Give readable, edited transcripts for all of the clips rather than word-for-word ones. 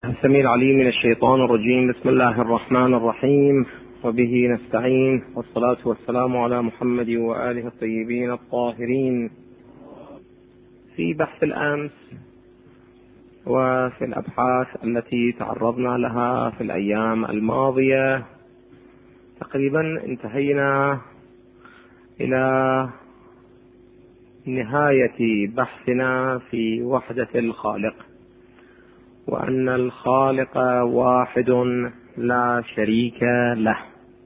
السميع العليم من الشيطان الرجيم. بسم الله الرحمن الرحيم، وبه نستعين، والصلاة والسلام على محمد وآله الطيبين الطاهرين. في بحث الأمس وفي الأبحاث التي تعرضنا لها في الأيام الماضية تقريبا انتهينا إلى نهاية بحثنا في وحدة الخالق، وأن الخالق واحد لا شريك له.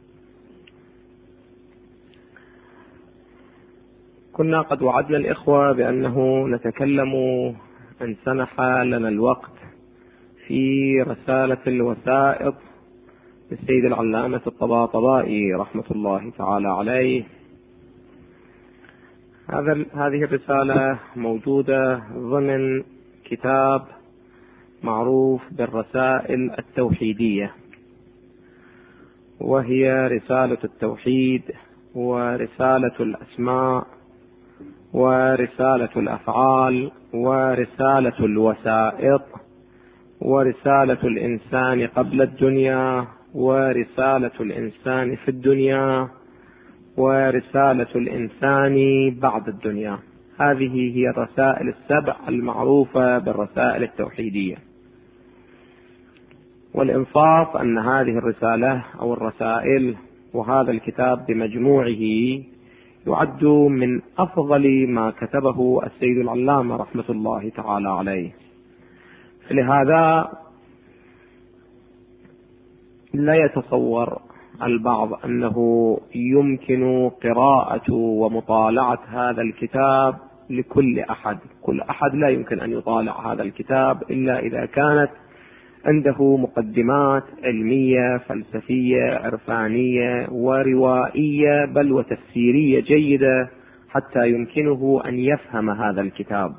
كنا قد وعدنا الإخوة بأنه نتكلم إن سنح لنا الوقت في رسالة الوسائط للسيد العلامة الطباطبائي رحمة الله تعالى عليه. هذه الرسالة موجودة ضمن كتاب معروف بالرسائل التوحيدية، وهي رسالة التوحيد ورسالة الأسماء ورسالة الأفعال ورسالة الوسائط ورسالة الإنسان قبل الدنيا ورسالة الإنسان في الدنيا ورسالة الإنسان بعد الدنيا. هذه هي الرسائل السبع المعروفة بالرسائل التوحيدية. والإنصاف أن هذه الرسالة أو الرسائل وهذا الكتاب بمجموعه يعد من أفضل ما كتبه السيد العلامة رحمة الله تعالى عليه. لهذا لا يتصور البعض أنه يمكن قراءة ومطالعة هذا الكتاب لكل أحد. كل أحد لا يمكن أن يطالع هذا الكتاب إلا إذا كانت عنده مقدمات علمية فلسفية عرفانية وروائية بل وتفسيرية جيدة حتى يمكنه أن يفهم هذا الكتاب.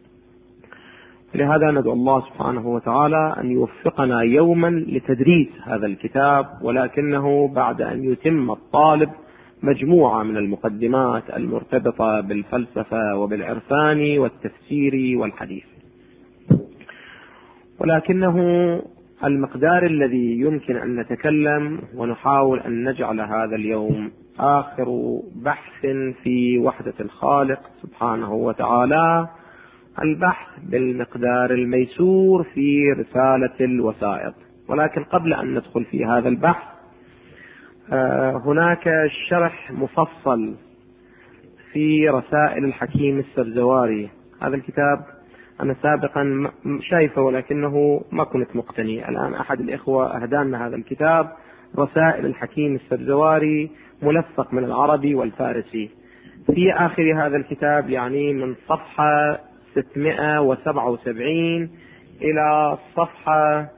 لهذا ندعو الله سبحانه وتعالى أن يوفقنا يوما لتدريس هذا الكتاب، ولكنه بعد أن يتم الطالب مجموعة من المقدمات المرتبطة بالفلسفة وبالعرفان والتفسير والحديث. ولكنه المقدار الذي يمكن أن نتكلم ونحاول أن نجعل هذا اليوم آخر بحث في وحدة الخالق سبحانه وتعالى، البحث بالمقدار الميسور في رسالة الوسائط. ولكن قبل أن ندخل في هذا البحث هناك شرح مفصل في رسائل الحكيم السرزواري. هذا الكتاب أنا سابقا شايفه ولكنه ما كنت مقتني. الآن أحد الإخوة أهدانا هذا الكتاب رسائل الحكيم السرزواري ملفق من العربي والفارسي. في آخر هذا الكتاب يعني من صفحة 677 إلى صفحة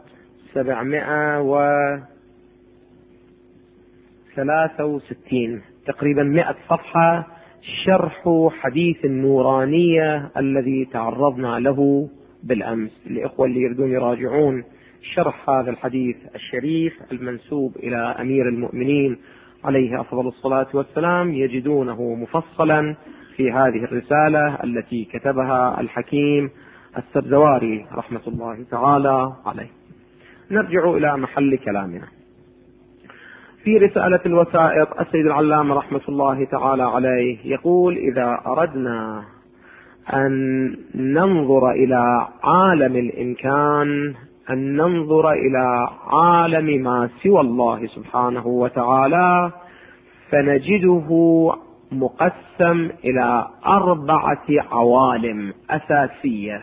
763 تقريبا 100 صفحة شرح حديث النورانية الذي تعرضنا له بالأمس. الإخوة اللي يريدون يراجعون شرح هذا الحديث الشريف المنسوب إلى أمير المؤمنين عليه أفضل الصلاة والسلام يجدونه مفصلا في هذه الرسالة التي كتبها الحكيم السرزواري رحمة الله تعالى عليه. نرجع إلى محل كلامنا. في رسالة الوسائط السيد العلامة رحمة الله تعالى عليه يقول: إذا أردنا أن ننظر إلى عالم الإمكان، أن ننظر إلى عالم ما سوى الله سبحانه وتعالى، فنجده مقسم إلى 4 عوالم أساسية.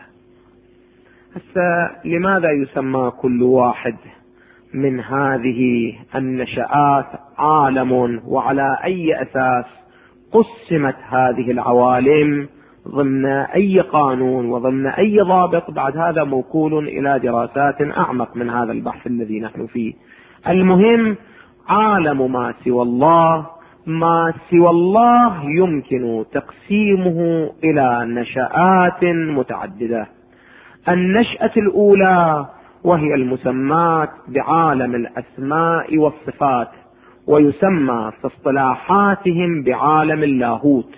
لماذا يسمى كل واحد من هذه النشآت عالم، وعلى أي أساس قسمت هذه العوالم، ضمن أي قانون وضمن أي ضابط؟ بعد هذا موكول إلى دراسات أعمق من هذا البحث الذي نحن فيه. المهم عالم ما سوى الله، ما سوى الله يمكن تقسيمه إلى نشآت متعددة. النشأة الأولى وهي المسمات بعالم الأسماء والصفات، ويسمى في اصطلاحاتهم بعالم اللاهوت.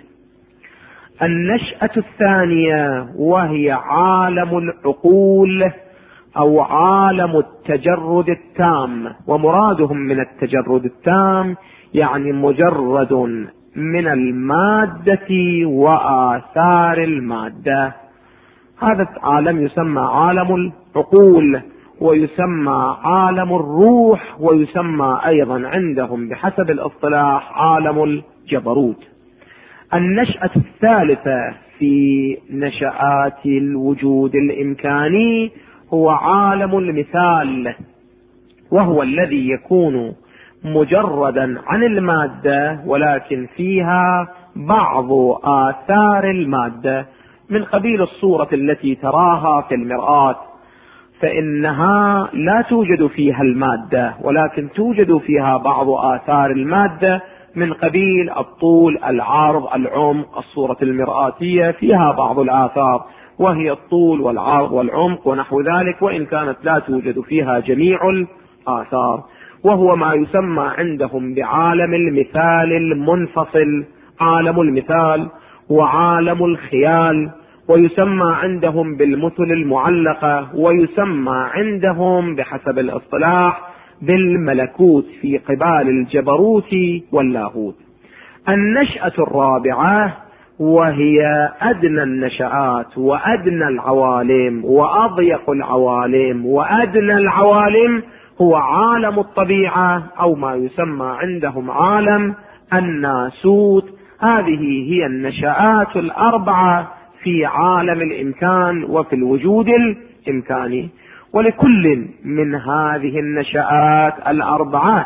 النشأة الثانية وهي عالم العقول، أو عالم التجرد التام. ومرادهم من التجرد التام يعني مجرد من المادة وآثار المادة. هذا العالم يسمى عالم العقول، ويسمى عالم الروح، ويسمى أيضا عندهم بحسب الاصطلاح عالم الجبروت. النشأة الثالثة في نشآت الوجود الإمكاني هو عالم المثال، وهو الذي يكون مجردا عن المادة ولكن فيها بعض آثار المادة، من قبيل الصورة التي تراها في المرآة، فإنها لا توجد فيها المادة ولكن توجد فيها بعض آثار المادة، من قبيل الطول، العرض، العمق. الصورة المرآتية فيها بعض الآثار وهي الطول والعرض والعمق ونحو ذلك، وإن كانت لا توجد فيها جميع الآثار، وهو ما يسمى عندهم بعالم المثال المنفصل. عالم المثال وعالم الخيال، ويسمى عندهم بالمثل المعلقة، ويسمى عندهم بحسب الاصطلاح بالملكوت في قبال الجبروت واللاهوت. النشأة الرابعة وهي أدنى النشآت وأدنى العوالم وأضيق العوالم وأدنى العوالم هو عالم الطبيعة، أو ما يسمى عندهم عالم الناسوت. هذه هي النشآت الأربعة في عالم الإمكان وفي الوجود الإمكاني. ولكل من هذه النشآت الأربعة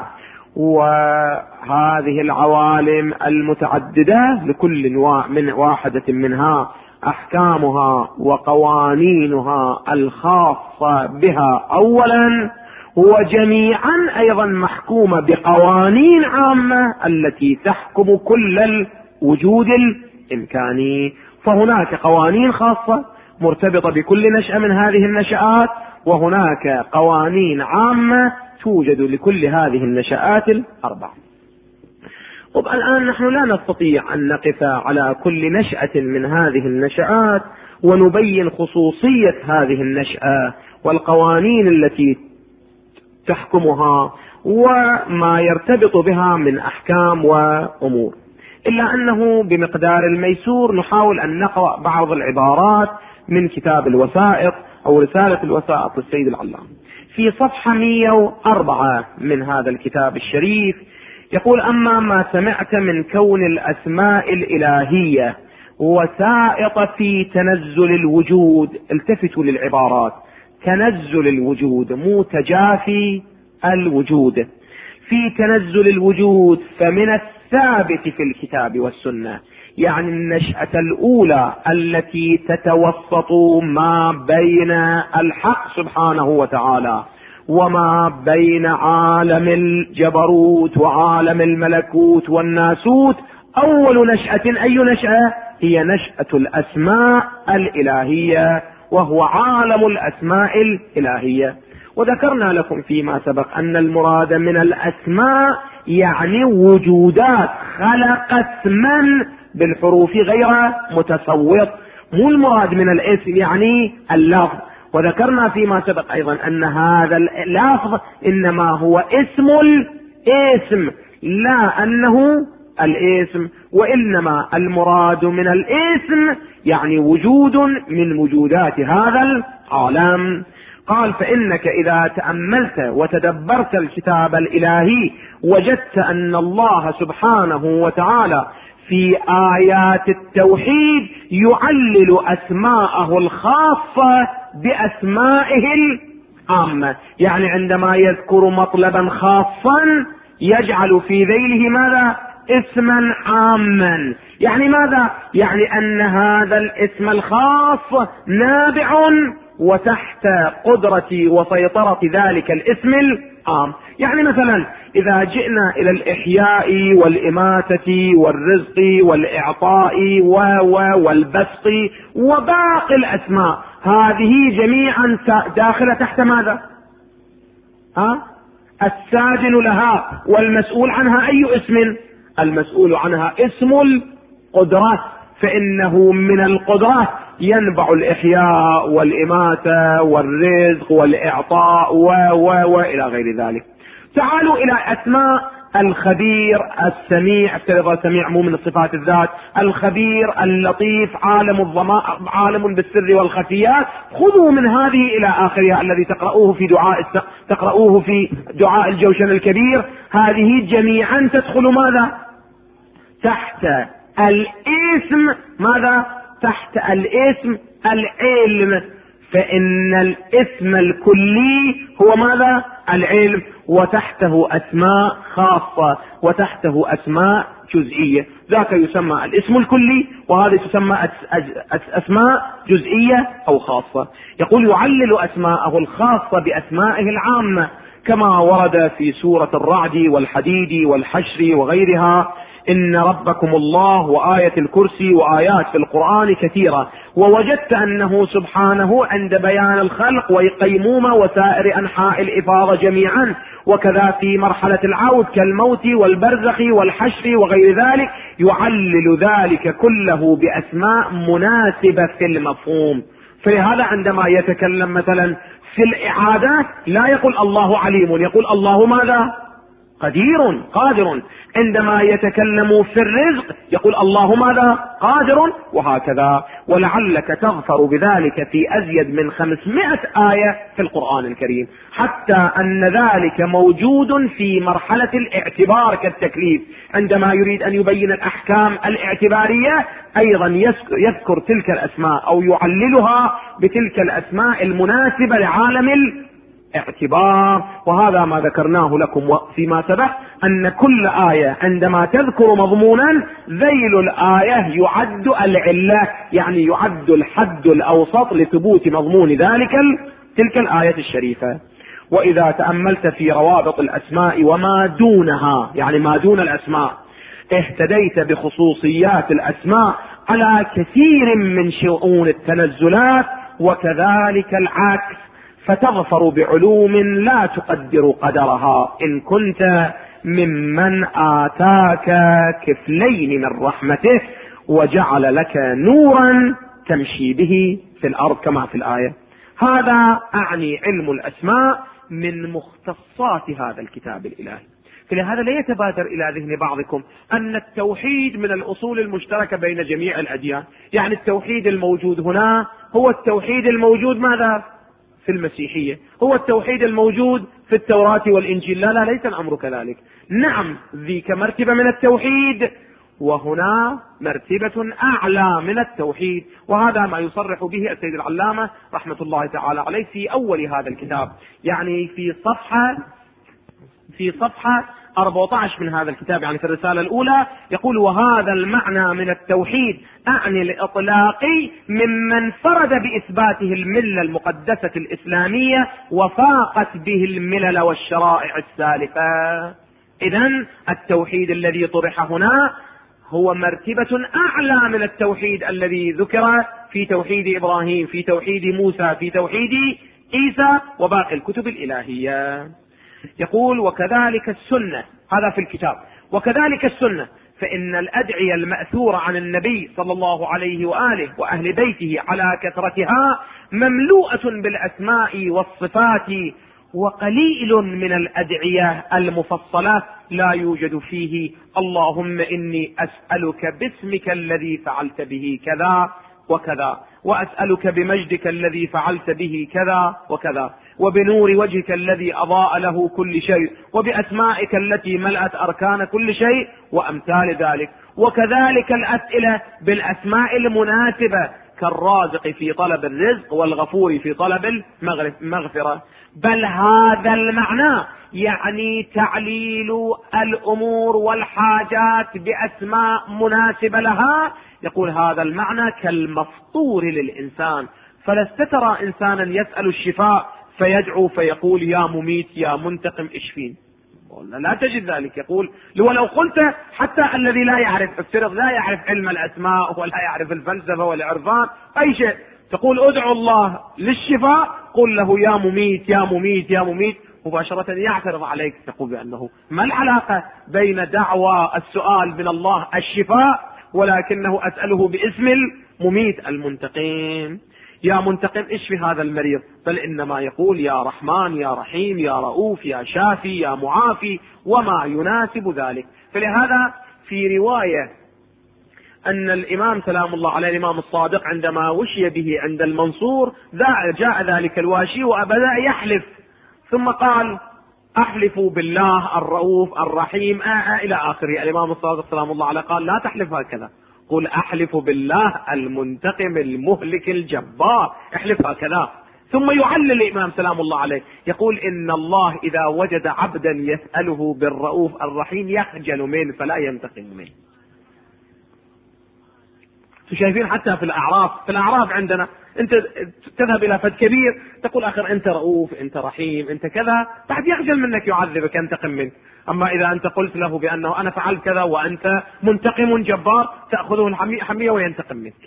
وهذه العوالم المتعددة لكل من واحدة منها أحكامها وقوانينها الخاصة بها أولا، وجميعا أيضا محكومة بقوانين عامة التي تحكم كل الوجود الإمكاني. فهناك قوانين خاصة مرتبطة بكل نشأة من هذه النشآت، وهناك قوانين عامة توجد لكل هذه النشآت الأربع. طب الآن نحن لا نستطيع أن نقف على كل نشأة من هذه النشآت ونبين خصوصية هذه النشأة والقوانين التي تحكمها وما يرتبط بها من أحكام وأمور، إلا أنه بمقدار الميسور نحاول أن نقرأ بعض العبارات من كتاب الوسائط أو رسالة الوسائط للسيد العلام في صفحة 104 من هذا الكتاب الشريف. يقول: أما ما سمعت من كون الأسماء الإلهية وسائط في تنزل الوجود، التفتوا للعبارات، تنزل الوجود مو تجافي الوجود، في تنزل الوجود، فمن الثابت في الكتاب والسنة، يعني النشأة الأولى التي تتوسط ما بين الحق سبحانه وتعالى وما بين عالم الجبروت وعالم الملكوت والناسوت، أول نشأة أي نشأة؟ هي نشأة الأسماء الإلهية، وهو عالم الأسماء الإلهية. وذكرنا لكم فيما سبق أن المراد من الأسماء يعني وجودات خلقت من بالحروف غير متصوت، مو المراد من الاسم يعني اللفظ. وذكرنا فيما سبق أيضا أن هذا اللفظ إنما هو اسم الاسم، لا أنه الاسم، وإنما المراد من الاسم يعني وجود من وجودات هذا العالم. قال: فإنك إذا تأملت وتدبرت الكتاب الإلهي وجدت أن الله سبحانه وتعالى في آيات التوحيد يعلل أسماءه الخاصة بأسمائه العامة، يعني عندما يذكر مطلبا خاصا يجعل في ذيله ماذا؟ اسما عاما. يعني ماذا؟ يعني أن هذا الاسم الخاص نابع وتحت قدرة وسيطرة ذلك الاسم العام. يعني مثلا إذا جئنا إلى الإحياء والإماتة والرزق والإعطاء والبسط وباقي الأسماء، هذه جميعا داخلة تحت ماذا؟ الساجن لها والمسؤول عنها أي اسم؟ المسؤول عنها اسم القدرة، فإنه من القدرة ينبع الإحياء والإماتة والرزق والإعطاء وإلى غير ذلك. تعالوا إلى أسماء الخبير السميع، افترض السميع مو من الصفات الذات، الخبير اللطيف عالم بالسر والخفيات. خذوا من هذه إلى آخرها الذي تقرؤوه في دعاء الجوشن الكبير، هذه جميعا تدخل ماذا؟ تحت الاسم ماذا؟ تحت الاسم العلم، فإن الاسم الكلي هو ماذا؟ العلم، وتحته أسماء خاصة وتحته أسماء جزئية، ذاك يسمى الاسم الكلي وهذا تسمى أسماء جزئية أو خاصة. يقول يعلل أسماءه الخاصة بأسمائه العامة كما ورد في سورة الرعد والحديد والحشر وغيرها: إن ربكم الله وآية الكرسي وآيات في القرآن كثيرة. ووجدت أنه سبحانه عند بيان الخلق والقيمومة وسائر أنحاء الإفاضة جميعا، وكذا في مرحلة العود كالموت والبرزخ والحشر وغير ذلك، يعلل ذلك كله بأسماء مناسبة في المفهوم. فلهذا عندما يتكلم مثلا في الإعادة لا يقول الله عليم، يقول الله ماذا؟ قدير قادر. عندما يتكلم في الرزق يقول الله ماذا؟ قادر، وهكذا. ولعلك تغفر بذلك في أزيد من 500 آية في القرآن الكريم، حتى أن ذلك موجود في مرحلة الاعتبار كالتكليف، عندما يريد أن يبين الأحكام الاعتبارية أيضا يذكر تلك الأسماء أو يعللها بتلك الأسماء المناسبة لعالم اعتبار. وهذا ما ذكرناه لكم فيما سبق، أن كل آية عندما تذكر مضمونا ذيل الآية يعد العلة، يعني يعد الحد الأوسط لثبوت مضمون تلك الآية الشريفة. وإذا تأملت في روابط الأسماء وما دونها، يعني ما دون الأسماء، اهتديت بخصوصيات الأسماء على كثير من شؤون التنزلات، وكذلك العكس، فتظفر بعلوم لا تقدر قدرها إن كنت ممن آتاك كفلين من رحمته وجعل لك نورا تمشي به في الأرض كما في الآية. هذا أعني علم الأسماء من مختصات هذا الكتاب الإلهي. فلهذا لا يتبادر إلى ذهن بعضكم أن التوحيد من الأصول المشتركة بين جميع الأديان، يعني التوحيد الموجود هنا هو التوحيد الموجود ماذا؟ في المسيحية، هو التوحيد الموجود في التوراة والإنجيل. لا ليس الأمر كذلك. نعم، ذيك مرتبة من التوحيد، وهنا مرتبة أعلى من التوحيد، وهذا ما يصرح به السيد العلامة رحمة الله تعالى عليه في أول هذا الكتاب، يعني في صفحة 14 من هذا الكتاب، يعني في الرسالة الأولى، يقول: وهذا المعنى من التوحيد أعني الإطلاقي ممن فرد بإثباته الملة المقدسة الإسلامية وفاقت به الملل والشرائع السالفة. إذن التوحيد الذي طرح هنا هو مرتبة أعلى من التوحيد الذي ذكر في توحيد إبراهيم، في توحيد موسى، في توحيد عيسى وباقي الكتب الإلهية. يقول: وكذلك السنة، هذا في الكتاب، وكذلك السنة، فإن الأدعية المأثورة عن النبي صلى الله عليه وآله وأهل بيته على كثرتها مملوءة بالأسماء والصفات، وقليل من الأدعية المفصلات لا يوجد فيه اللهم إني أسألك باسمك الذي فعلت به كذا وكذا، وأسألك بمجدك الذي فعلت به كذا وكذا، وبنور وجهك الذي أضاء له كل شيء، وبأسمائك التي ملأت أركان كل شيء، وأمثال ذلك. وكذلك الأسئلة بالأسماء المناسبة كالرازق في طلب الرزق والغفور في طلب المغفرة. بل هذا المعنى يعني تعليل الأمور والحاجات بأسماء مناسبة لها، يقول هذا المعنى كالمفطور للإنسان. فلست ترى إنسانا يسأل الشفاء فيدعو فيقول يا مميت يا منتقم اشفين، لا تجد ذلك. يقول ولو قلت حتى الذي لا يعرف، افترض لا يعرف علم الأسماء ولا يعرف الفلسفة والعرفان أي شيء، تقول ادعو الله للشفاء، قل له يا مميت يا مميت يا مميت، مباشرة يعترض عليك، تقول بأنه ما العلاقة بين دعوى السؤال من الله الشفاء ولكنه أسأله باسم مميت المنتقم، يا منتقم اشفي هذا المريض، بل إنما يقول يا رحمن يا رحيم يا رؤوف يا شافي يا معافي وما يناسب ذلك. فلهذا في رواية أن الإمام سلام الله عليه الإمام الصادق عندما وشي به عند المنصور جاء ذلك الواشي وبدأ يحلف، ثم قال أحلفوا بالله الرؤوف الرحيم إلى آخره. الإمام الصادق سلام الله عليه قال لا تحلف هكذا، قل أحلف بالله المنتقم المهلك الجبار، احلف هكذا. ثم يعلل الإمام سلام الله عليه يقول إن الله إذا وجد عبدا يسأله بالرؤوف الرحيم يخجل منه فلا ينتقم منه. شايفين حتى في الأعراف عندنا أنت تذهب إلى فد كبير تقول آخر أنت رؤوف أنت رحيم أنت كذا، بعد يخجل منك يعذبك ينتقم منك. أما إذا أنت قلت له بأنه أنا فعلت كذا وأنت منتقم جبار تأخذه الحمية وينتقم منك.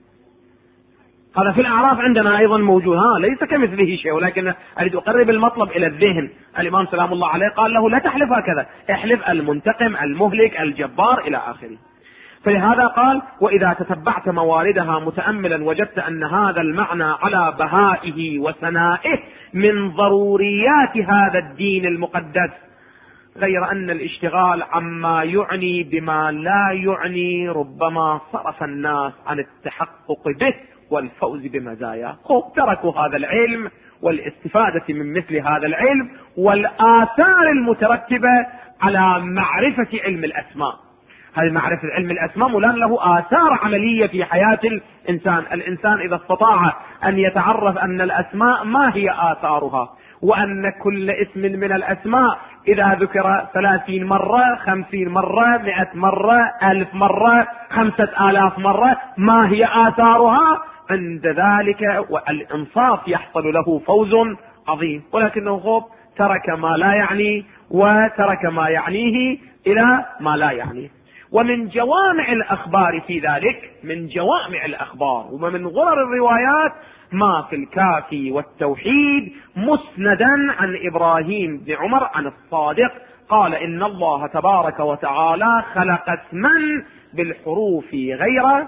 هذا في الأعراف عندنا أيضا موجود، ليس كمثله شيء، ولكن أريد أقرب المطلب إلى الذهن. الإمام سلام الله عليه قال له لا تحلف هكذا، احلف المنتقم المهلك الجبار إلى آخره. فلهذا قال وإذا تتبعت مواردها متأملا وجدت أن هذا المعنى على بهائه وسنائه من ضروريات هذا الدين المقدس، غير أن الاشتغال عما يعني بما لا يعني ربما صرف الناس عن التحقق به والفوز بمزاياه. تركوا هذا العلم والاستفادة من مثل هذا العلم والآثار المترتبة على معرفة علم الأسماء. هذه معرفة علم الأسماء ملان له آثار عملية في حياة الإنسان. الإنسان إذا استطاع أن يتعرف أن الأسماء ما هي آثارها، وأن كل اسم من الأسماء إذا ذكر 30 مرة 50 مرة 100 مرة 1000 مرة 5000 مرة ما هي آثارها، عند ذلك والإنصاف يحصل له فوز عظيم. ولكنه ترك ما لا يعني وترك ما يعنيه إلى ما لا يعنيه. ومن جوامع الأخبار في ذلك، من جوامع الأخبار ومن غرر الروايات ما في الكافي والتوحيد مسندا عن إبراهيم بن عمر عن الصادق قال إن الله تبارك وتعالى خلق اسما بالحروف غير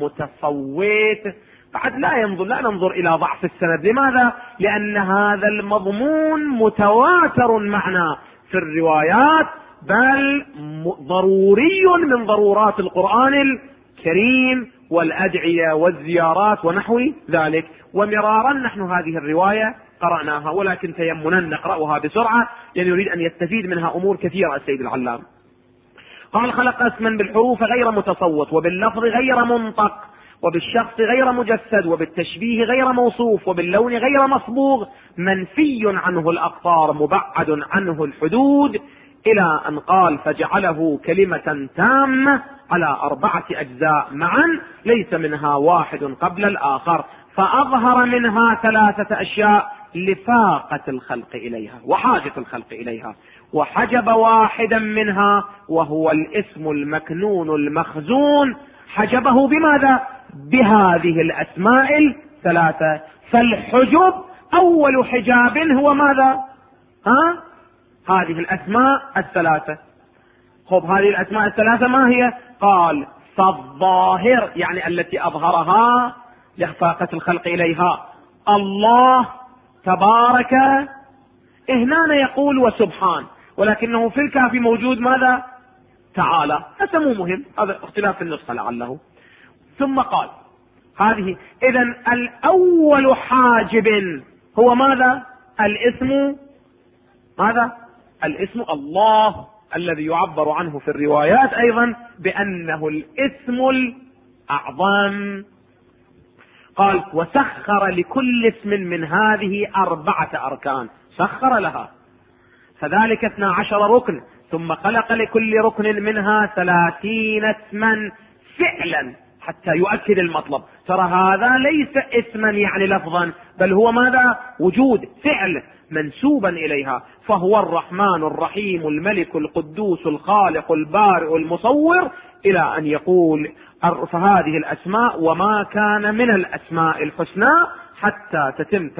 متصوت. بعد لا ننظر إلى ضعف السند. لماذا؟ لأن هذا المضمون متواتر معنا في الروايات، بل ضروري من ضرورات القرآن الكريم والأدعية والزيارات ونحو ذلك. ومرارا نحن هذه الرواية قرأناها، ولكن تيمنا نقرأها بسرعة لأن يريد أن يستفيد منها أمور كثيرة السيد العلام. قال خلق اسما بالحروف غير متصوت وباللفظ غير منطق وبالشخص غير مجسد وبالتشبيه غير موصوف وباللون غير مصبوغ، منفي عنه الأقطار مبعد عنه الحدود، إلى أن قال فجعله كلمة تامة على 4 أجزاء معا ليس منها واحد قبل الآخر، فأظهر منها 3 أشياء لفاقة الخلق إليها وحاجة الخلق إليها، وحجب واحدا منها وهو الاسم المكنون المخزون، حجبه بماذا؟ بهذه الأسماء 3. فالحجب أول حجاب هو ماذا؟ هذه الأسماء 3. هذه الأسماء 3 ما هي؟ قال فالظاهر يعني التي أظهرها لإخفاقة الخلق إليها الله تبارك. هنا يقول وسبحان، ولكنه في الكافي موجود ماذا؟ تعالى. هذا مو مهم، هذا اختلاف في النسخة لعله. ثم قال هذه إذن الأول حاجب هو ماذا؟ الاسم ماذا؟ الاسم الله الذي يعبر عنه في الروايات أيضا بأنه الاسم الأعظم. قال وسخر لكل اسم من هذه 4 أركان، سخر لها، فذلك 12 ركن، ثم خلق لكل ركن منها 30 اسما فعلا، حتى يؤكد المطلب. ترى هذا ليس اسما يعني لفظا، بل هو ماذا؟ وجود فعل منسوبا إليها، فهو الرحمن الرحيم الملك القدوس الخالق البارئ المصور، إلى أن يقول فهذه الأسماء وما كان من الأسماء الحسنى حتى تتم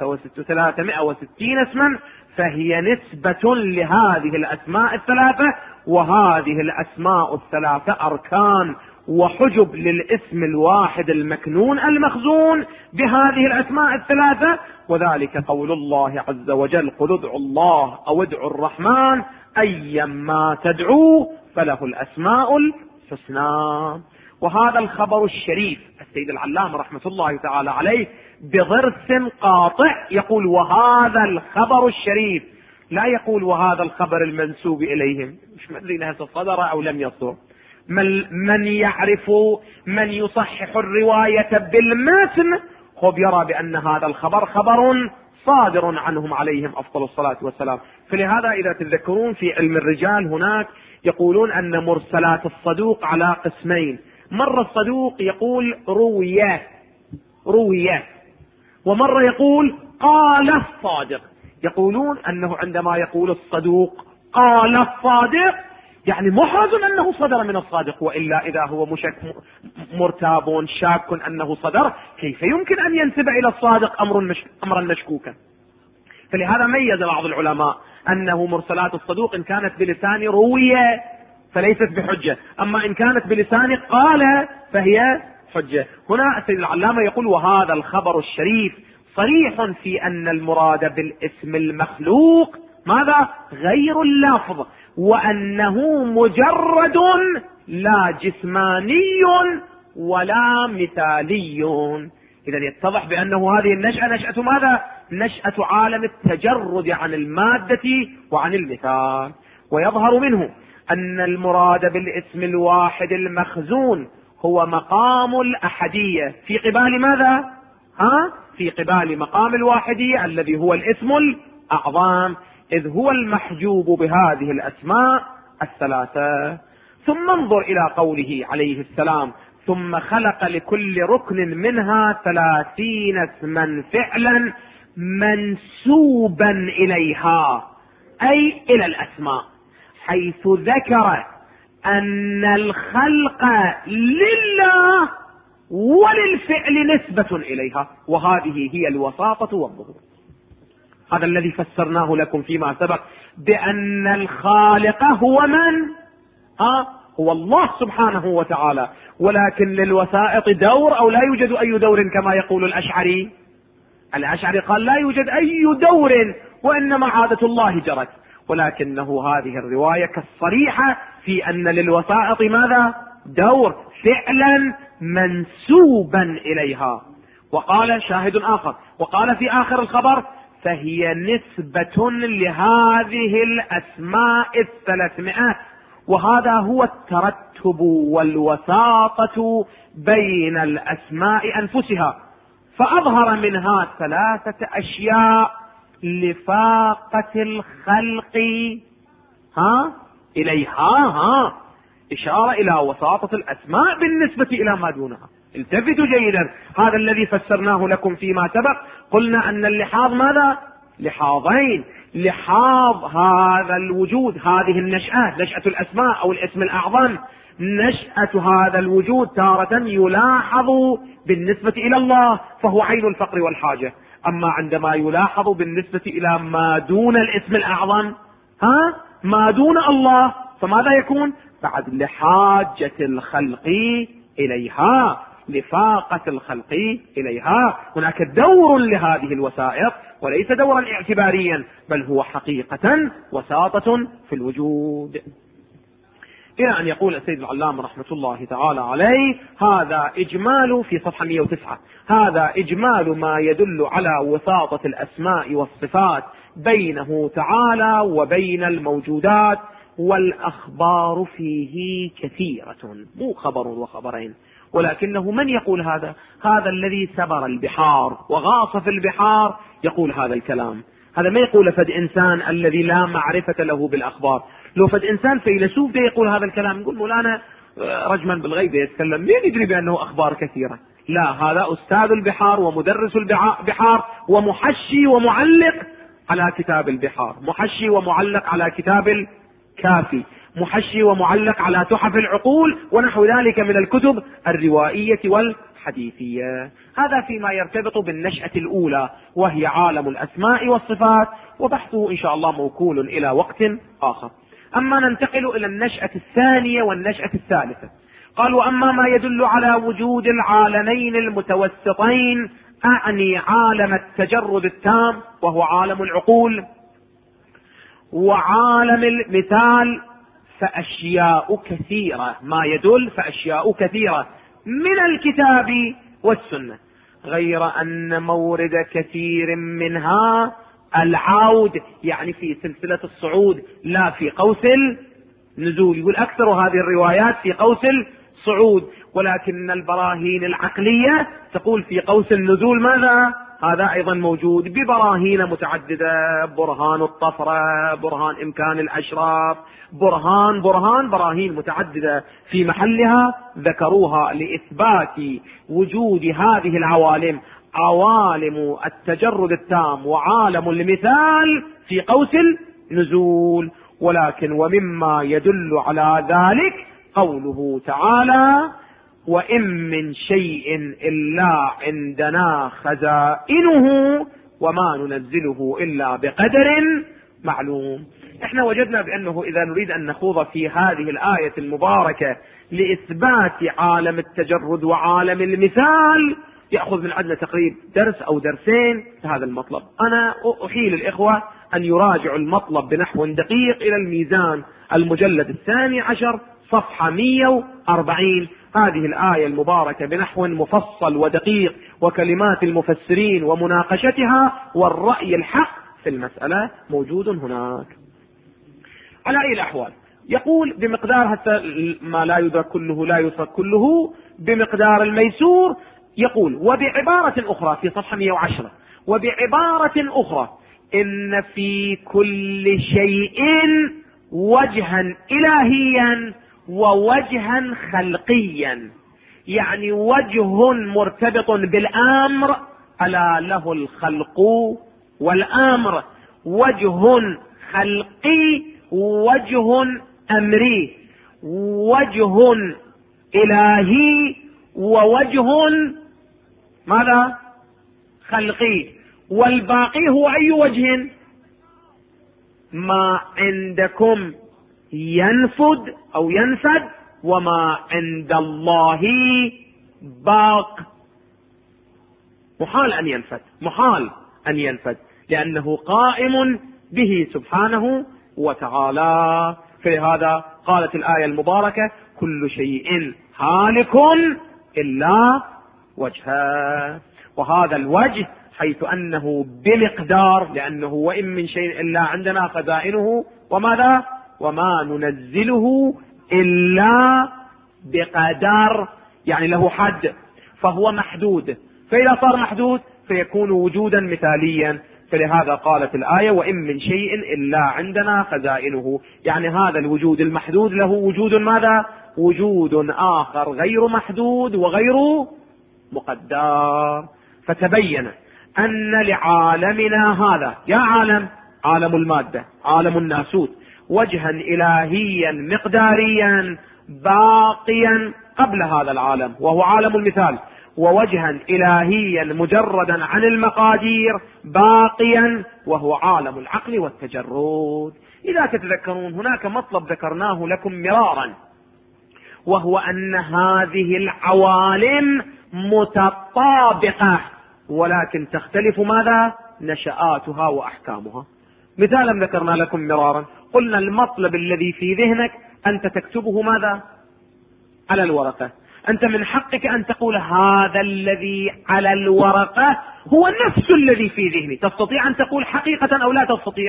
360 اسما، فهي نسبة لهذه الأسماء 3، وهذه الأسماء 3 أركان وحجب للاسم الواحد المكنون المخزون بهذه الأسماء الثلاثة، وذلك قول الله عز وجل: قل ادعوا الله أو ادعوا الرحمن أيما تدعوا فله الأسماء الحسنى. وهذا الخبر الشريف السيد العلامة رحمة الله تعالى عليه بضرس قاطع يقول: وهذا الخبر الشريف، لا يقول وهذا الخبر المنسوب إليهم، مش مدري هسه صدر أو لم يصدر. من يعرف من يصحح الرواية بالمتن هو يرى بأن هذا الخبر خبر صادر عنهم عليهم أفضل الصلاة والسلام. فلهذا إذا تذكرون في علم الرجال هناك يقولون أن مرسلات الصدوق على قسمين: مرة الصدوق يقول روية، ومرة يقول قال الصادق. يقولون أنه عندما يقول الصدوق قال الصادق يعني محرز أنه صدر من الصادق، وإلا إذا هو مرتاب شاك أنه صدر كيف يمكن أن ينسب إلى الصادق أمرا مشكوكا. فلهذا ميز بعض العلماء أنه مرسلات الصدوق إن كانت بلسان روية فليست بحجة، أما إن كانت بلسان قال فهي حجة. هنا السيد العلامة يقول: وهذا الخبر الشريف صريح في أن المراد بالاسم المخلوق ماذا؟ غير اللفظ، وأنه مجرد لا جسماني ولا مثالي. إذا يتضح بأنه هذه النشأة نشأة ماذا؟ نشأة عالم التجرد عن المادة وعن المثال. ويظهر منه أن المراد بالاسم الواحد المخزون هو مقام الأحدية في قبال ماذا؟ في قبال مقام الواحدية الذي هو الاسم الأعظم، إذ هو المحجوب بهذه الأسماء الثلاثة. ثم انظر إلى قوله عليه السلام: ثم خلق لكل ركن منها 30 اسما فعلا منسوبا إليها، أي إلى الأسماء، حيث ذكر أن الخلق لله وللفعل نسبة إليها، وهذه هي الوساطة والظهور. هذا الذي فسرناه لكم فيما سبق بأن الخالق هو من؟ هو الله سبحانه وتعالى، ولكن للوسائط دور أو لا يوجد أي دور كما يقول الأشعري. الأشعري قال لا يوجد أي دور وإنما عادة الله جرت، ولكنه هذه الرواية كالصريحة في أن للوسائط ماذا؟ دور، فعلا منسوبا إليها. وقال شاهد آخر، وقال في آخر الخبر: فهي نسبة لهذه الأسماء 300. وهذا هو الترتب والوساطة بين الأسماء أنفسها. فأظهر منها 3 أشياء: لفاقة الخلق إليها، إشارة إلى وساطة الأسماء بالنسبة إلى ما دونها. التفتوا جيدا، هذا الذي فسرناه لكم فيما سبق. قلنا أن اللحاظ ماذا؟ لحاظين: لحاظ هذا الوجود، هذه النشأة، نشأة الأسماء أو الاسم الأعظم، نشأة هذا الوجود تارة يلاحظ بالنسبة إلى الله فهو عين الفقر والحاجة، أما عندما يلاحظ بالنسبة إلى ما دون الاسم الأعظم ما دون الله فماذا يكون؟ بعد لحاجة الخلق إليها، لفاقة الخلق إليها. هناك دور لهذه الوسائط وليس دورا اعتباريا، بل هو حقيقة وساطة في الوجود. إلى أن يقول السيد العلامة رحمة الله تعالى عليه: هذا إجمال في صفحة 109، هذا إجمال ما يدل على وساطة الأسماء والصفات بينه تعالى وبين الموجودات، والأخبار فيه كثيرة، مو خبر وخبرين، ولكنه من يقول هذا؟ هذا الذي سبر البحار وغاص في البحار يقول هذا الكلام. هذا ما يقول فد إنسان الذي لا معرفة له بالأخبار. لو فد إنسان فيلسوف ده يقول هذا الكلام يقول مولانا رجما بالغيب يتكلم، مين يدري بأنه أخبار كثيرة؟ لا، هذا أستاذ البحار ومدرس البحار ومحشي ومعلق على كتاب البحار، محشي ومعلق على كتاب الكافي، محشي ومعلق على تحف العقول ونحو ذلك من الكتب الروائية والحديثية. هذا فيما يرتبط بالنشأة الأولى وهي عالم الأسماء والصفات، وبحثه إن شاء الله موكول إلى وقت آخر. أما ننتقل إلى النشأة الثانية والنشأة الثالثة، قال: وأما ما يدل على وجود العالمين المتوسطين أعني عالم التجرد التام وهو عالم العقول وعالم المثال فأشياء كثيرة، ما يدل فأشياء كثيرة من الكتاب والسنة، غير أن مورد كثير منها العود، يعني في سلسلة الصعود لا في قوس النزول. يقول أكثر هذه الروايات في قوس الصعود، ولكن البراهين العقلية تقول في قوس النزول. ماذا؟ هذا أيضا موجود ببراهين متعددة: برهان الطفرة، برهان إمكان الأشراف، براهين متعددة في محلها ذكروها لإثبات وجود هذه العوالم، عوالم التجرد التام وعالم المثال في قوس النزول. ولكن ومما يدل على ذلك قوله تعالى: وإن من شيء إلا عندنا خزائنه وما ننزله إلا بقدر معلوم. احنا وجدنا بأنه إذا نريد أن نخوض في هذه الآية المباركة لإثبات عالم التجرد وعالم المثال يأخذ من عندنا تقريبا درس أو درسين في هذا المطلب. أنا أحيل الإخوة أن يراجعوا المطلب بنحو دقيق إلى الميزان المجلد 12 صفحة 140. هذه الآية المباركة بنحو مفصل ودقيق، وكلمات المفسرين ومناقشتها والرأي الحق في المسألة موجود هناك. على أي الأحوال يقول بمقدار حتى ما لا يدرك كله لا يترك كله بمقدار الميسور. يقول: وبعبارة أخرى في صفحة 110: وبعبارة أخرى إن في كل شيء وجها إلهيا ووجها خلقيا، يعني وجه مرتبط بالأمر ألا له الخلق والأمر، وجه خلقي وجه أمري، وجه إلهي ووجه ماذا؟ خلقي. والباقي هو أي وجه؟ ما عندكم ينفد أو ينفد وما عند الله باق. محال أن ينفد لأنه قائم به سبحانه وتعالى. فلهذا قالت الآية المباركة: كل شيء هالك إلا وجهه. وهذا الوجه حيث أنه بمقدار، لأنه وإن من شيء إلا عندنا خزائنه وماذا؟ وما ننزله إلا بقدر، يعني له حد، فهو محدود. فإذا صار محدود فيكون وجودا مثاليا. فلهذا قالت الآية: وإن من شيء إلا عندنا خزائنه، يعني هذا الوجود المحدود له وجود ماذا؟ وجود آخر غير محدود وغير مقدر. فتبين أن لعالمنا هذا، يا عالم المادة، عالم الناسوت، وجها إلهيا مقداريا باقيا قبل هذا العالم وهو عالم المثال، ووجها إلهيا مجردا عن المقادير باقيا وهو عالم العقل والتجرد. إذا تتذكرون هناك مطلب ذكرناه لكم مرارا، وهو أن هذه العوالم متطابقة ولكن تختلف ماذا؟ نشآتها وأحكامها. مثالا ذكرنا لكم مرارا، قلنا المطلب الذي في ذهنك أنت تكتبه ماذا؟ على الورقة. أنت من حقك أن تقول هذا الذي على الورقة هو نفس الذي في ذهني. تستطيع أن تقول حقيقة أو لا تستطيع؟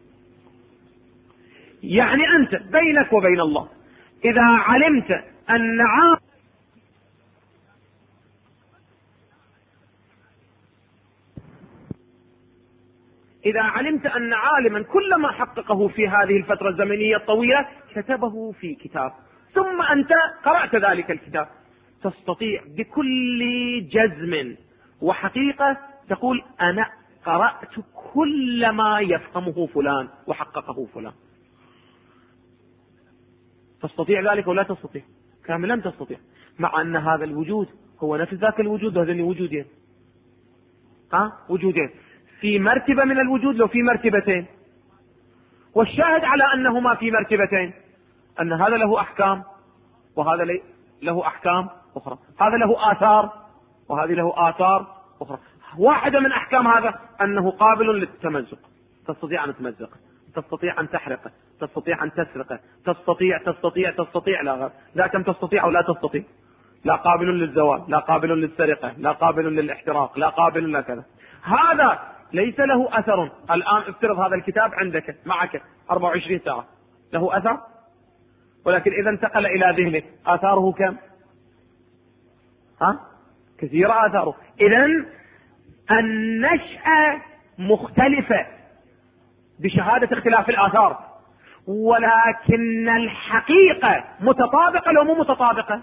يعني أنت بينك وبين الله إذا علمت أن عالما كل ما حققه في هذه الفترة الزمنية الطويلة كتبه في كتاب، ثم أنت قرأت ذلك الكتاب، تستطيع بكل جزم وحقيقة تقول أنا قرأت كل ما يفهمه فلان وحققه فلان. تستطيع ذلك ولا تستطيع؟ كاملا تستطيع، مع أن هذا الوجود هو نفس ذاك الوجود. هذين وجودين، وجودين في مرتبة من الوجود، لو في مرتبتين. والشاهد على أنهما في مرتبتين أن هذا له أحكام وهذا له أحكام أخرى، هذا له آثار وهذه له آثار أخرى. واحدة من أحكام هذا أنه قابل للتمزق، تستطيع أن تمزقه، تستطيع أن تحرقه، تستطيع أن تسرقه، تستطيع لا كم تستطيع أو لا تستطيع، لا قابل للزوال، لا قابل للسرقة، لا قابل للاحتراق، لا قابل لكذا. هذا ليس له أثر. الآن افترض هذا الكتاب عندك معك 24 ساعة، له أثر؟ ولكن إذا انتقل إلى ذهنك آثاره كم؟ كثيرة آثاره. إذن النشأة مختلفة بشهادة اختلاف الآثار، ولكن الحقيقة متطابقة لو مو متطابقة؟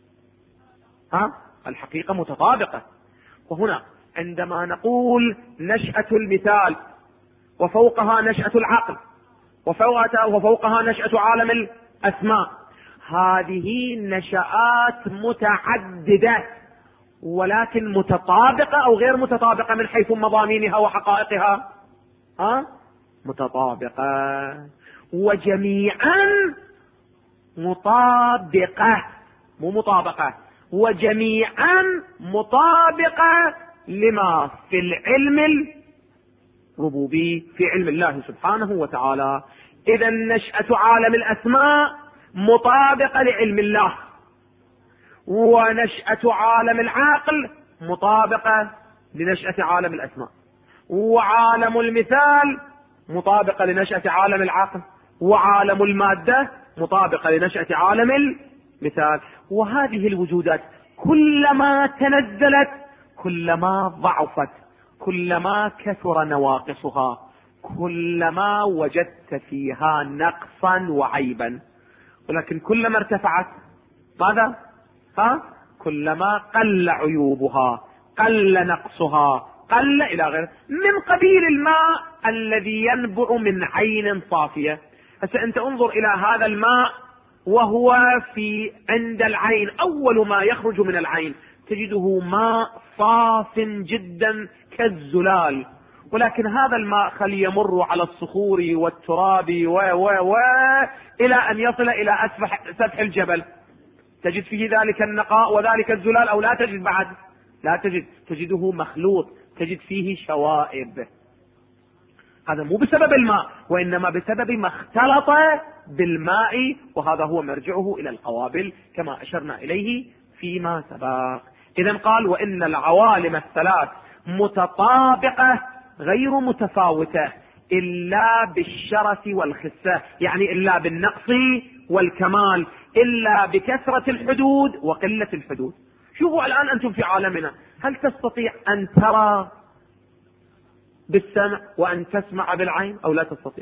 الحقيقة متطابقة. وهنا عندما نقول نشأة المثال وفوقها نشأة العقل وفوقها نشأة عالم الأسماء، هذه نشآت متعددة ولكن متطابقة أو غير متطابقة من حيث مضامينها وحقائقها؟ متطابقة، وجميعا مطابقة، مو مطابقة، وجميعا مطابقة لما في العلم الربوبي، في علم الله سبحانه وتعالى. إذا نشأة عالم الأسماء مطابقة لعلم الله، ونشأة عالم العقل مطابقة لنشأة عالم الأسماء، وعالم المثال مطابقة لنشأة عالم العقل، وعالم المادة مطابقة لنشأة عالم المثال. وهذه الوجودات كلما تنزلت كلما ضعفت، كلما كثر نواقصها، كلما وجدت فيها نقصا وعيبا. ولكن كلما ارتفعت ماذا؟ كلما قل عيوبها، قل نقصها، قل إلى غيره، من قبيل الماء الذي ينبع من عين صافية. هسه أنت انظر إلى هذا الماء وهو عند العين، أول ما يخرج من العين تجده ماء صاف جدا كالزلال، ولكن هذا الماء خل يمر على الصخور والتراب إلى أن يصل إلى سفح الجبل، تجد فيه ذلك النقاء وذلك الزلال أو لا تجد؟ بعد لا تجد، تجده مخلوط، تجد فيه شوائب. هذا مو بسبب الماء، وإنما بسبب ما اختلط بالماء، وهذا هو مرجعه إلى القوابل كما أشرنا إليه فيما سبق. إذن قال وإن العوالم الثلاث متطابقة غير متفاوتة إلا بالشرف والخسة، يعني إلا بالنقص والكمال، إلا بكثرة الحدود وقلة الحدود. شوفوا الآن أنتم في عالمنا، هل تستطيع أن ترى بالسمع وأن تسمع بالعين أو لا تستطيع؟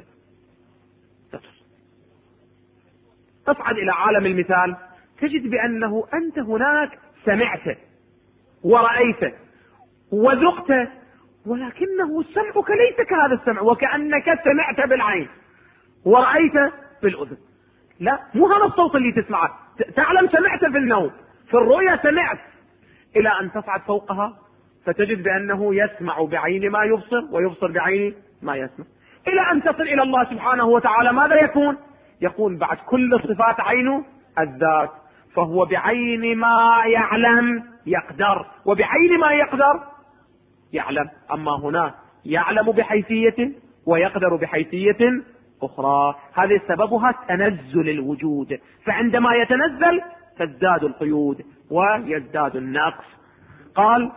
تصعد إلى عالم المثال تجد بأنه أنت هناك سمعت ورأيت وذقت، ولكنه سمعك ليس كهذا السمع، وكأنك سمعت بالعين ورأيت بالأذن. لا، مو هذا الصوت اللي تسمعه، تعلم سمعت في النوم، في الرؤيا سمعت، إلى أن تصعد فوقها فتجد بأنه يسمع بعين ما يبصر ويبصر بعين ما يسمع، إلى أن تصل إلى الله سبحانه وتعالى. ماذا يكون بعد كل الصفات عينه الذات، فهو بعين ما يعلم يقدر، وبعين ما يقدر يعلم. أما هنا يعلم بحيثية ويقدر بحيثية أخرى، هذه سببها تنزل الوجود، فعندما يتنزل تزداد القيود ويزداد النقص. قال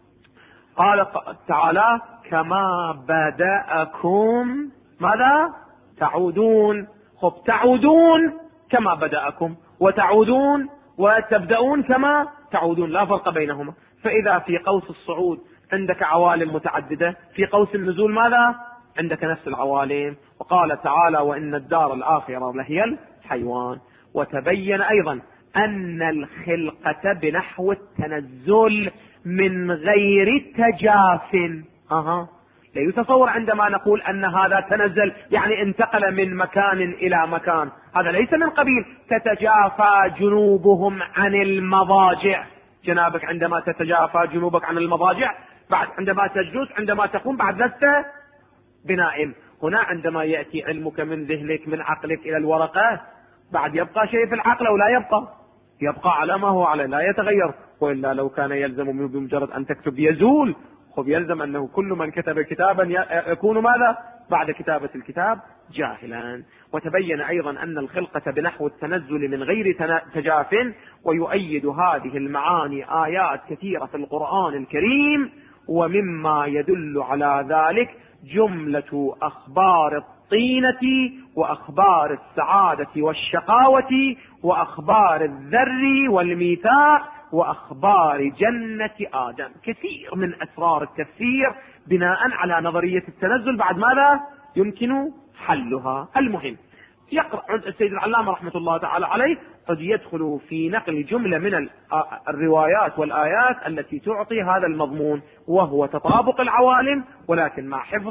تعالى كما بدأكم ماذا؟ تعودون. تعودون كما بدأكم، وتعودون وتبدأون كما تعودون، لا فرق بينهما. فإذا في قوس الصعود عندك عوالم متعددة، في قوس النزول ماذا؟ عندك نفس العوالم. وقال تعالى وإن الدار الآخرة لهي الحيوان. وتبين أيضا أن الخلقة بنحو التنزل من غير تجاف. لا يتصور عندما نقول أن هذا تنزل يعني انتقل من مكان إلى مكان، هذا ليس من قبيل تتجافى جنوبهم عن المضاجع. جنابك عندما تتجافى جنوبك عن المضاجع، بعد عندما تجلس، عندما تقوم، بعد لست بنائم. هنا عندما يأتي علمك من ذهنك من عقلك إلى الورقة، بعد يبقى شيء في العقل أو لا يبقى؟ يبقى على ما هو عليه لا يتغير، وإلا لو كان يلزم منه بمجرد أن تكتب يزول، يلزم أنه كل من كتب كتابا يكون ماذا بعد كتابة الكتاب جاهلا. وتبين أيضا أن الخلقة بنحو التنزل من غير تجاف، ويؤيد هذه المعاني آيات كثيرة في القرآن الكريم. ومما يدل على ذلك جملة أخبار الطينة وأخبار السعادة والشقاوة وأخبار الذر والميثاق وأخبار جنة آدم. كثير من أسرار التفسير بناء على نظرية التنزل بعد ماذا يمكن حلها. المهم يقرأ السيد العلامة رحمة الله تعالى عليه قد يدخل في نقل جملة من الروايات والآيات التي تعطي هذا المضمون، وهو تطابق العوالم ولكن مع حفظ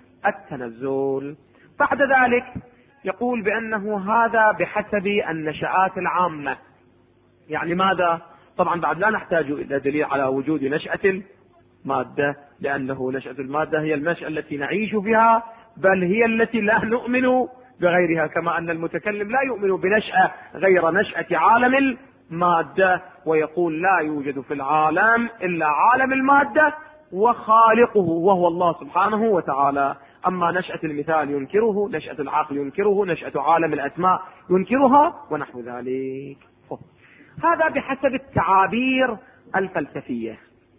التنزل. بعد ذلك يقول بأنه هذا بحسب النشآت العامة. يعني ماذا؟ طبعا بعد لا نحتاج إلى دليل على وجود نشأة المادة، لأنه نشأة المادة هي النشأة التي نعيش بها، بل هي التي لا نؤمن بغيرها، كما أن المتكلم لا يؤمن بنشأة غير نشأة عالم المادة، ويقول لا يوجد في العالم إلا عالم المادة وخالقه وهو الله سبحانه وتعالى. أما نشأة المثال ينكره، نشأة العقل ينكره، نشأة عالم الأسماء ينكرها ونحو ذلك. هذا بحسب التعابير الفلسفية.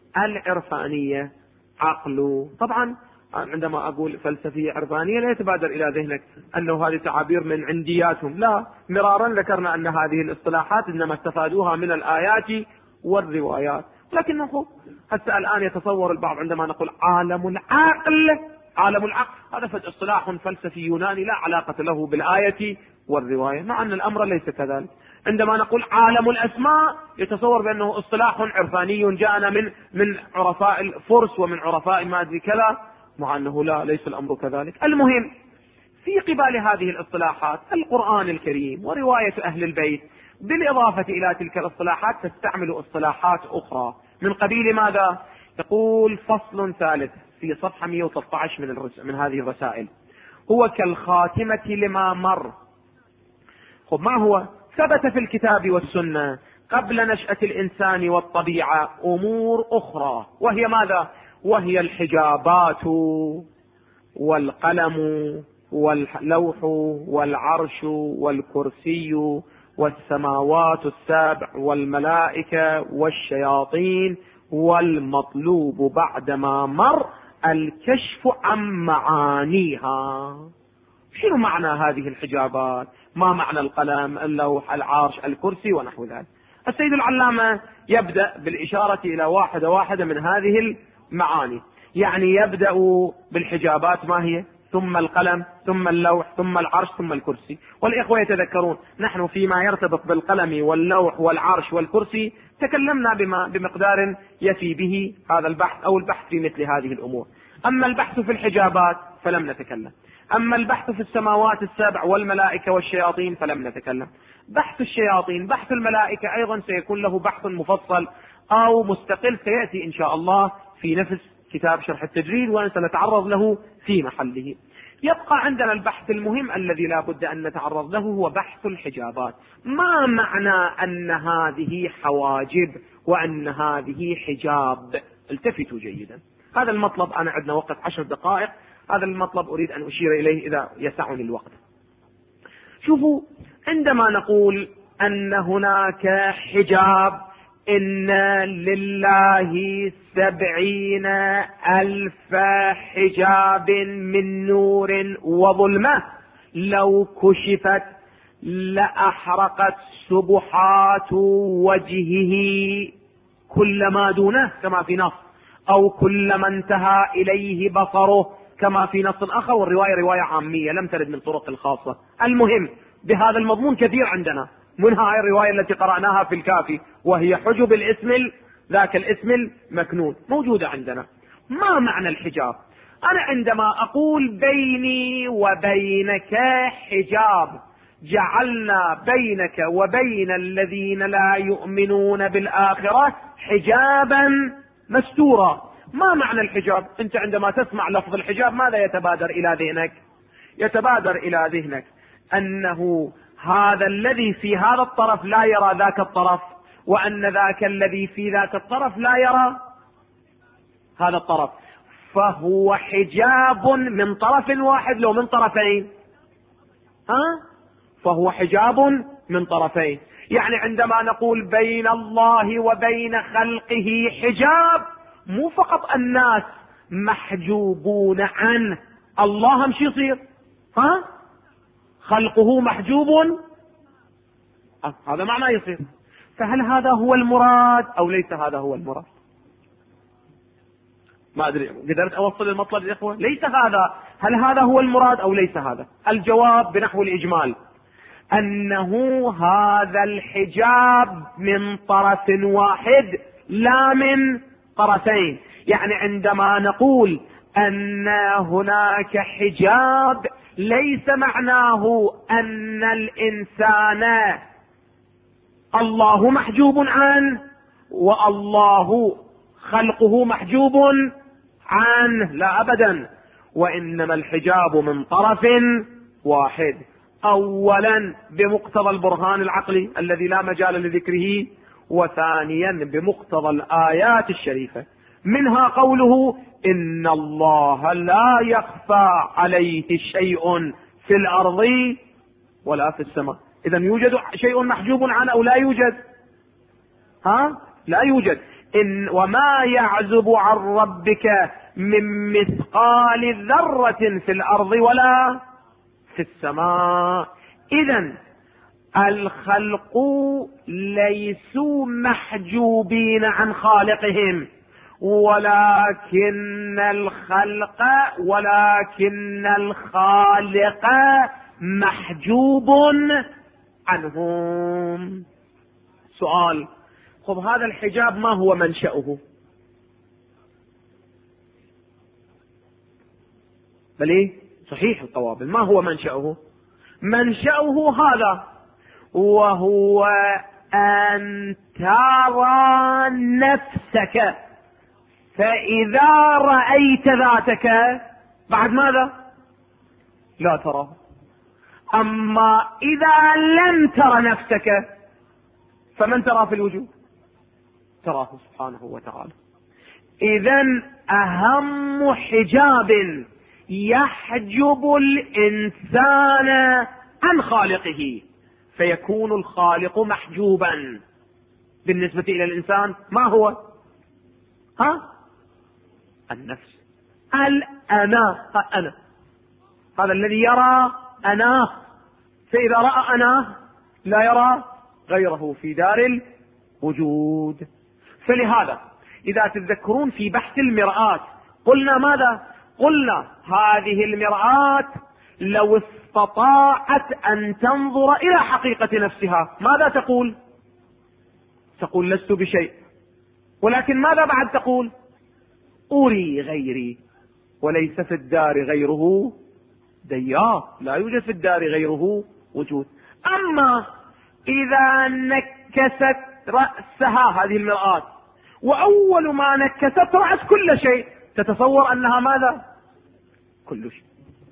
العرفانية عقل. طبعا عندما أقول فلسفية عرفانية لا يتبادر إلى ذهنك أنه هذه تعابير من عندياتهم، لا، مرارا ذكرنا أن هذه الاصطلاحات إنما استفادوها من الآيات والروايات. لكنه حتى الآن يتصور البعض عندما نقول عالم العقل، عالم العقل هذا اصطلاح فلسفي يوناني لا علاقة له بالآية والرواية، مع أن الأمر ليس كذلك. عندما نقول عالم الأسماء يتصور بأنه اصطلاح عرفاني جاءنا من عرفاء الفرس ومن عرفاء ما أدري كذا، مع أنه لا، ليس الأمر كذلك. المهم في قبال هذه الاصطلاحات القرآن الكريم ورواية أهل البيت بالإضافة إلى تلك الاصطلاحات تستعمل اصطلاحات أخرى من قبيل ماذا؟ يقول فصل ثالث في صفحة 113 من هذه الرسائل، هو كالخاتمة لما مر. ما هو؟ ثبت في الكتاب والسنة قبل نشأة الإنسان والطبيعة أمور أخرى، وهي ماذا؟ وهي الحجابات والقلم واللوح والعرش والكرسي والسماوات السبع والملائكة والشياطين، والمطلوب بعدما مر الكشف عن معانيها. شنو معنى هذه الحجابات؟ ما معنى القلم، اللوح، العرش، الكرسي ونحو ذلك؟ السيد العلامة يبدأ بالإشارة إلى واحدة من هذه المعاني. يعني يبدأ بالحجابات ما هي، ثم القلم، ثم اللوح، ثم العرش، ثم الكرسي. والإخوة يتذكرون نحن فيما يرتبط بالقلم واللوح والعرش والكرسي تكلمنا بمقدار يفي به هذا البحث أو البحث في مثل هذه الأمور. أما البحث في الحجابات فلم نتكلم، أما البحث في السماوات السبع والملائكة والشياطين فلم نتكلم. بحث الشياطين، بحث الملائكة أيضا سيكون له بحث مفصل أو مستقل سيأتي إن شاء الله في نفس كتاب شرح التجريد، وسنتعرض له في محله. يبقى عندنا البحث المهم الذي لا بد أن نتعرض له هو بحث الحجابات. ما معنى أن هذه حواجب وأن هذه حجاب؟ التفتوا جيدا، هذا المطلب أنا عندنا وقت 10 دقائق، هذا المطلب أريد أن أشير إليه إذا يسعني الوقت. شوفوا، عندما نقول أن هناك حجاب، إن لله 70,000 حجاب من نور وظلمة لو كشفت لأحرقت سبحات وجهه كل ما دونه كما في نص، أو كل ما انتهى إليه بصره كما في نص آخر، والرواية رواية عامية لم ترد من طرق الخاصة. المهم بهذا المضمون كثير عندنا، منها الرواية التي قرأناها في الكافي وهي حجب الاسم ذاك الاسم المكنون موجودة عندنا. ما معنى الحجاب؟ أنا عندما أقول بيني وبينك حجاب، جعلنا بينك وبين الذين لا يؤمنون بالآخرة حجابا مستورا. ما معنى الحجاب؟ أنت عندما تسمع لفظ الحجاب ماذا يتبادر إلى ذهنك؟ يتبادر إلى ذهنك أنه هذا الذي في هذا الطرف لا يرى ذاك الطرف، وأن ذاك الذي في ذاك الطرف لا يرى هذا الطرف، فهو حجاب من طرف واحد لو من طرفين. فهو حجاب من طرفين. يعني عندما نقول بين الله وبين خلقه حجاب، مو فقط الناس محجوبون عنه، الله مش يصير خلقه محجوب، هذا معنى يصير. فهل هذا هو المراد أو ليس هذا هو المراد؟ ما أدري قدرت أوصل المطلب يا إخوة. ليس هذا، هل هذا هو المراد أو ليس هذا؟ الجواب بنحو الإجمال أنه هذا الحجاب من طرف واحد لا من طرفين. يعني عندما نقول أن هناك حجاب ليس معناه أن الإنسان الله محجوب عنه والله خلقه محجوب عنه، لا أبدا، وإنما الحجاب من طرف واحد. أولا بمقتضى البرهان العقلي الذي لا مجال لذكره، وثانيا بمقتضى الآيات الشريفة، منها قوله إن الله لا يخفى عليه شيء في الأرض ولا في السماء. إذا يوجد شيء محجوب عنه أو لا يوجد؟ لا يوجد. إن وما يعزب عن ربك من مثقال ذرة في الأرض ولا في السماء. إذن الخلق ليسوا محجوبين عن خالقهم، ولكن الخالق محجوب عنهم. سؤال: خب هذا الحجاب ما هو منشأه؟ بل صحيح القوابل، ما هو منشأه؟ منشأه هذا، وهو أن ترى نفسك، فإذا رأيت ذاتك بعد ماذا؟ لا تراه. أما إذا لم ترى نفسك فمن ترى في الوجود؟ تراه سبحانه وتعالى. إذن أهم حجاب يحجب الإنسان عن خالقه، فيكون الخالق محجوبا. بالنسبة إلى الإنسان ما هو؟ النفس، الأنا، أنا، هذا الذي يرى أناه، فإذا رأى أناه لا يرى غيره في دار الوجود. فلهذا إذا تتذكرون في بحث المرآة قلنا ماذا؟ قلنا هذه المرآة لو استطاعت أن تنظر إلى حقيقة نفسها ماذا تقول؟ تقول لست بشيء. ولكن ماذا بعد تقول؟ أري غيري، وليس في الدار غيره ديار، لا يوجد في الدار غيره وجود. أما إذا نكست رأسها هذه المرآة، وأول ما نكست رأس كل شيء، تتصور أنها ماذا؟ كل شيء.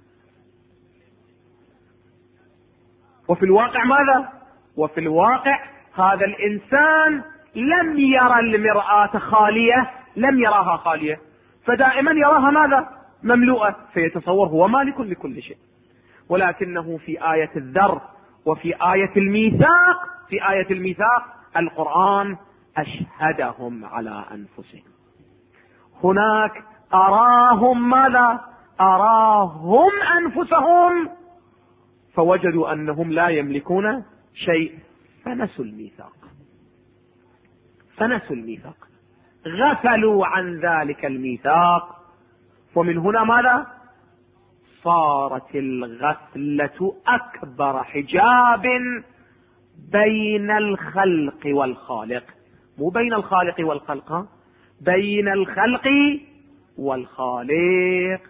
وفي الواقع ماذا؟ وفي الواقع هذا الإنسان لم يرى المرآة خالية، لم يراها خالية، فدائما يراها ماذا؟ مملوءة، فيتصور هو مالك لكل شيء. ولكنه في آية الذر وفي آية الميثاق، في آية الميثاق القرآن أشهدهم على أنفسهم. هناك أراهم ماذا؟ أراهم أنفسهم فوجدوا أنهم لا يملكون شيء، فنسوا الميثاق، فنسوا الميثاق، غفلوا عن ذلك الميثاق. ومن هنا ماذا؟ صارت الغفلة أكبر حجاب بين الخلق والخالق، مو بين الخالق والخلق، بين الخلق والخالق.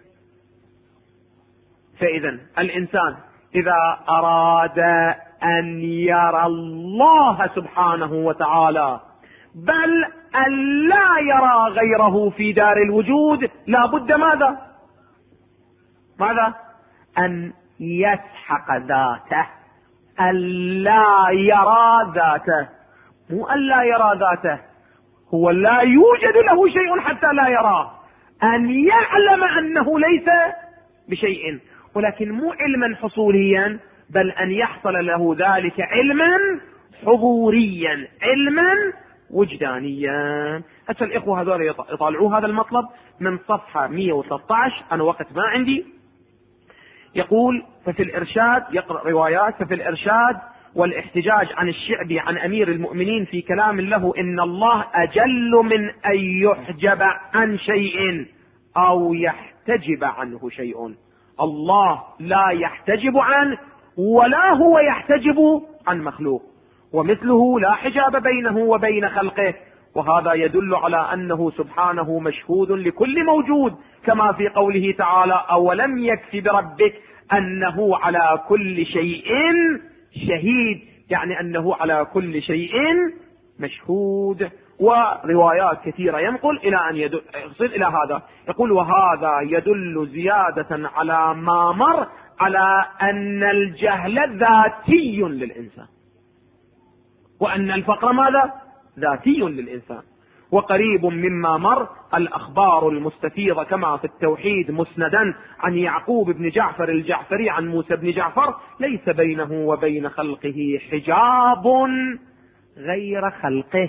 فإذا الإنسان إذا أراد أن يرى الله سبحانه وتعالى، بل أن لا يرى غيره في دار الوجود، لا بد ماذا؟ ماذا؟ أن يسحق ذاته ألا يرى ذاته، مو ألا يرى ذاته، هو لا يوجد له شيء حتى لا يراه، أن يعلم أنه ليس بشيء، ولكن مو علما حصوليا، بل أن يحصل له ذلك علما حضوريا، علما وجدانيا. هسه الإخوة هذول يطالعوا هذا المطلب من صفحة 113، أنا وقت ما عندي. يقول ففي الإرشاد، يقرأ روايات، ففي الإرشاد والاحتجاج عن الشعبي عن أمير المؤمنين في كلام له إن الله أجل من أن يحجب عن شيء أو يحتجب عنه شيء. الله لا يحتجب عنه ولا هو يحتجب عن مخلوق، ومثله لا حجاب بينه وبين خلقه، وهذا يدل على أنه سبحانه مشهود لكل موجود، كما في قوله تعالى أولم يكف بربك أنه على كل شيء شهيد، يعني أنه على كل شيء مشهود. وروايات كثيرة ينقل إلى أن يصل إلى هذا، يقول وهذا يدل زيادة على ما مر على أن الجهل ذاتي للإنسان، وأن الفقر ماذا؟ ذاتي للإنسان. وقريب مما مر الأخبار المستفيضة كما في التوحيد مسندا عن يعقوب بن جعفر الجعفري عن موسى بن جعفر ليس بينه وبين خلقه حجاب غير خلقه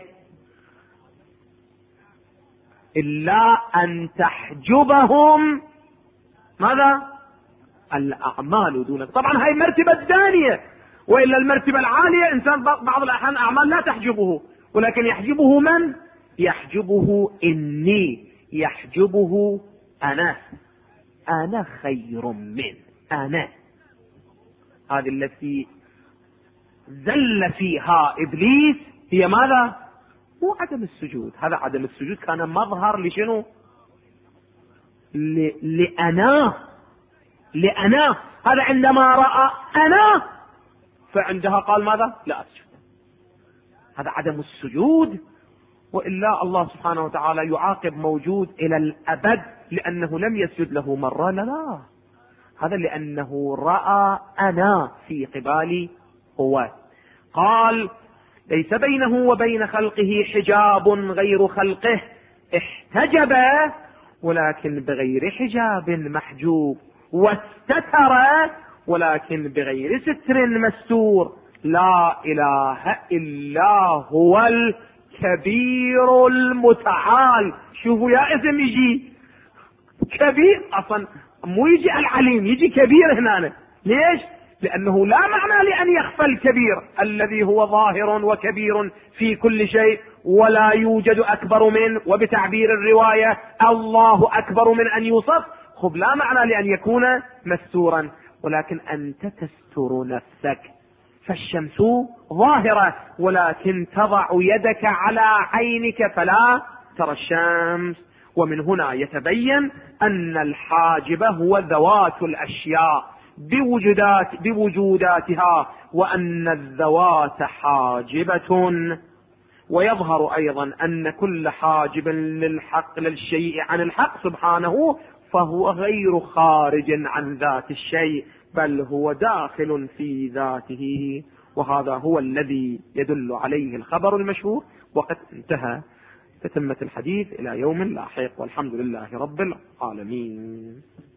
إلا أن تحجبهم ماذا؟ الأعمال دونك. طبعا هاي مرتبة ثانية، وإلا المرتبة العالية إنسان بعض الأحيان أعمال لا تحجبه، ولكن يحجبه من؟ يحجبه إني، يحجبه أنا خير من أنا. هذه التي زل فيها إبليس هي ماذا؟ مو عدم السجود، هذا عدم السجود كان مظهر لشنو؟ لأنا، هذا عندما رأى أنا فعندها قال ماذا؟ لا أسجد. هذا عدم السجود. وإلا الله سبحانه وتعالى يعاقب موجود إلى الأبد لأنه لم يسجد له مرة؟ لا، هذا لأنه رأى أنا في قبال هو. قال ليس بينه وبين خلقه حجاب غير خلقه، احتجب ولكن بغير حجاب محجوب، واستتر ولكن بغير ستر مستور. لا إله إلا هو الكبير المتعال. شوفوا يا اسم يجي كبير، أصلا مو يجي العليم، يجي كبير هنا. ليش؟ لأنه لا معنى لأن يخفى الكبير الذي هو ظاهر وكبير في كل شيء ولا يوجد أكبر منه، وبتعبير الرواية الله أكبر من أن يوصف، خب لا معنى لأن يكون مستورا، ولكن أنت تستر نفسك. فالشمس ظاهرة ولكن تضع يدك على عينك فلا ترى الشمس. ومن هنا يتبين أن الحاجب هو ذوات الأشياء بوجوداتها، وأن الذوات حاجبة. ويظهر أيضا أن كل حاجب للحق للشيء عن الحق سبحانه فهو غير خارج عن ذات الشيء، بل هو داخل في ذاته. وهذا هو الذي يدل عليه الخبر المشهور. وقد انتهى تتمة الحديث إلى يوم لاحق، والحمد لله رب العالمين.